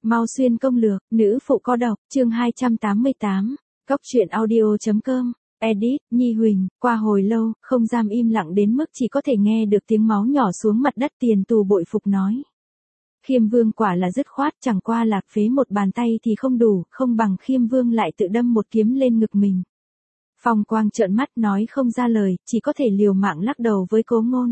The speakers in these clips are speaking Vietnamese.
Mau xuyên công lược, nữ phụ có độc, chương 288, Cốc truyện audio.com, edit, Nhi Huỳnh, qua hồi lâu, không dám im lặng đến mức chỉ có thể nghe được tiếng máu nhỏ xuống mặt đất. Tiền Tù bội phục nói. Khiêm Vương quả là dứt khoát, chẳng qua lạc phế một bàn tay thì không đủ, không bằng Khiêm Vương lại tự đâm một kiếm lên ngực mình. Phong Quang trợn mắt nói không ra lời, chỉ có thể liều mạng lắc đầu với Cố Ngôn.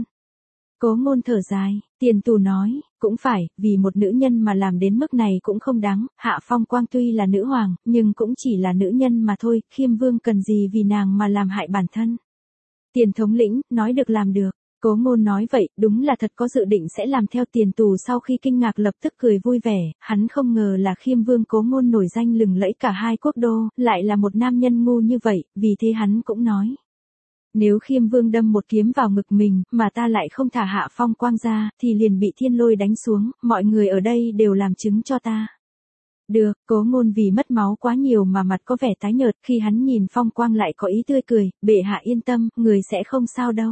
Cố Ngôn thở dài, Tiền Tù nói, cũng phải, vì một nữ nhân mà làm đến mức này cũng không đáng. Hạ Phong Quang tuy là nữ hoàng, nhưng cũng chỉ là nữ nhân mà thôi, Khiêm Vương cần gì vì nàng mà làm hại bản thân. Tiền thống lĩnh, nói được làm được. Cố Ngôn nói vậy, đúng là thật có dự định sẽ làm theo. Tiền Tù sau khi kinh ngạc lập tức cười vui vẻ, hắn không ngờ là Khiêm Vương Cố Ngôn nổi danh lừng lẫy cả hai quốc đô, lại là một nam nhân ngu như vậy, vì thế hắn cũng nói. Nếu Khiêm Vương đâm một kiếm vào ngực mình, mà ta lại không thả Hạ Phong Quang ra, thì liền bị thiên lôi đánh xuống, mọi người ở đây đều làm chứng cho ta. Được, Cố Ngôn vì mất máu quá nhiều mà mặt có vẻ tái nhợt, khi hắn nhìn Phong Quang lại có ý tươi cười, bệ hạ yên tâm, người sẽ không sao đâu.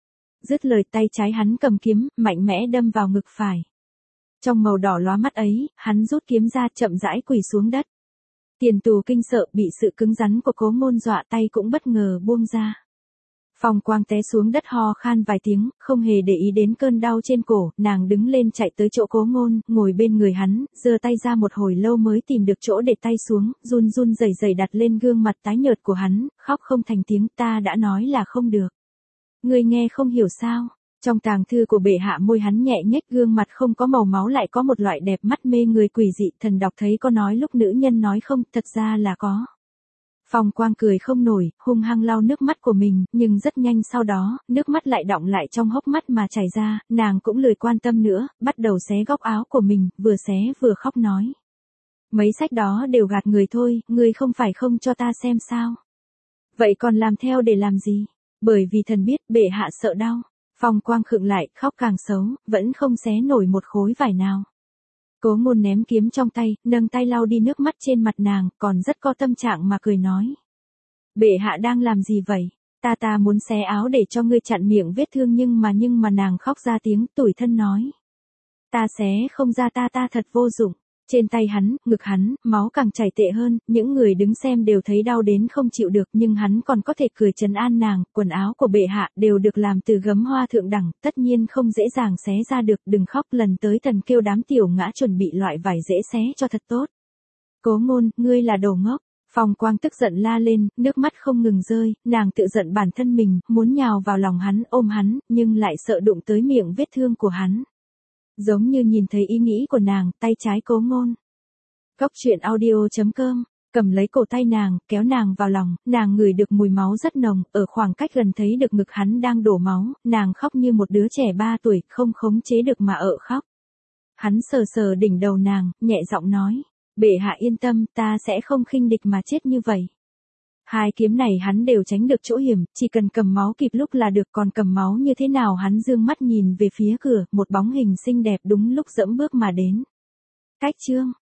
Dứt lời tay trái hắn cầm kiếm, mạnh mẽ đâm vào ngực phải. Trong màu đỏ lóa mắt ấy, hắn rút kiếm ra chậm rãi quỳ xuống đất. Tiền Tù kinh sợ bị sự cứng rắn của Cố Ngôn dọa tay cũng bất ngờ buông ra. Phong Quang té xuống đất ho khan vài tiếng, không hề để ý đến cơn đau trên cổ, nàng đứng lên chạy tới chỗ Cố Ngôn, ngồi bên người hắn, giơ tay ra một hồi lâu mới tìm được chỗ để tay xuống, run run rẩy rẩy đặt lên gương mặt tái nhợt của hắn, khóc không thành tiếng. Ta đã nói là không được. Ngươi nghe không hiểu sao? Trong tàng thư của bệ hạ môi hắn nhẹ nhếch, gương mặt không có màu máu lại có một loại đẹp mắt mê người quỷ dị. Thần đọc thấy có nói lúc nữ nhân nói không, thật ra là có. Phong Quang cười không nổi, hung hăng lau nước mắt của mình, nhưng rất nhanh sau đó, nước mắt lại đọng lại trong hốc mắt mà chảy ra, nàng cũng lười quan tâm nữa, bắt đầu xé góc áo của mình, vừa xé vừa khóc nói. Mấy sách đó đều gạt người thôi, ngươi không phải không cho ta xem sao? Vậy còn làm theo để làm gì? Bởi vì thần biết bệ hạ sợ đau. Phong Quang khựng lại, khóc càng xấu, vẫn không xé nổi một khối vải nào. Cố Ngôn ném kiếm trong tay, nâng tay lau đi nước mắt trên mặt nàng, còn rất có tâm trạng mà cười nói. Bệ hạ đang làm gì vậy? Ta muốn xé áo để cho ngươi chặn miệng vết thương, nhưng mà nàng khóc ra tiếng, tủi thân nói. Ta xé không ra, ta thật vô dụng. Trên tay hắn, ngực hắn, máu càng chảy tệ hơn, những người đứng xem đều thấy đau đến không chịu được, nhưng hắn còn có thể cười trấn an nàng. Quần áo của bệ hạ đều được làm từ gấm hoa thượng đẳng, tất nhiên không dễ dàng xé ra được, đừng khóc, lần tới thần kêu đám tiểu ngã chuẩn bị loại vải dễ xé cho thật tốt. Cố Ngôn, ngươi là đồ ngốc. Phong Quang tức giận la lên, nước mắt không ngừng rơi, nàng tự giận bản thân mình, muốn nhào vào lòng hắn, ôm hắn, nhưng lại sợ đụng tới miệng vết thương của hắn. Giống như nhìn thấy ý nghĩ của nàng, tay trái Cố Ngôn. Cốc truyện audio.com, cầm lấy cổ tay nàng, kéo nàng vào lòng, nàng ngửi được mùi máu rất nồng, ở khoảng cách gần thấy được ngực hắn đang đổ máu, nàng khóc như một đứa trẻ 3 tuổi, không khống chế được mà khóc. Hắn sờ sờ đỉnh đầu nàng, nhẹ giọng nói, bệ hạ yên tâm, ta sẽ không khinh địch mà chết như vậy. Hai kiếm này hắn đều tránh được chỗ hiểm, chỉ cần cầm máu kịp lúc là được, còn cầm máu như thế nào? Hắn dương mắt nhìn về phía cửa, một bóng hình xinh đẹp đúng lúc dẫm bước mà đến. Cách chương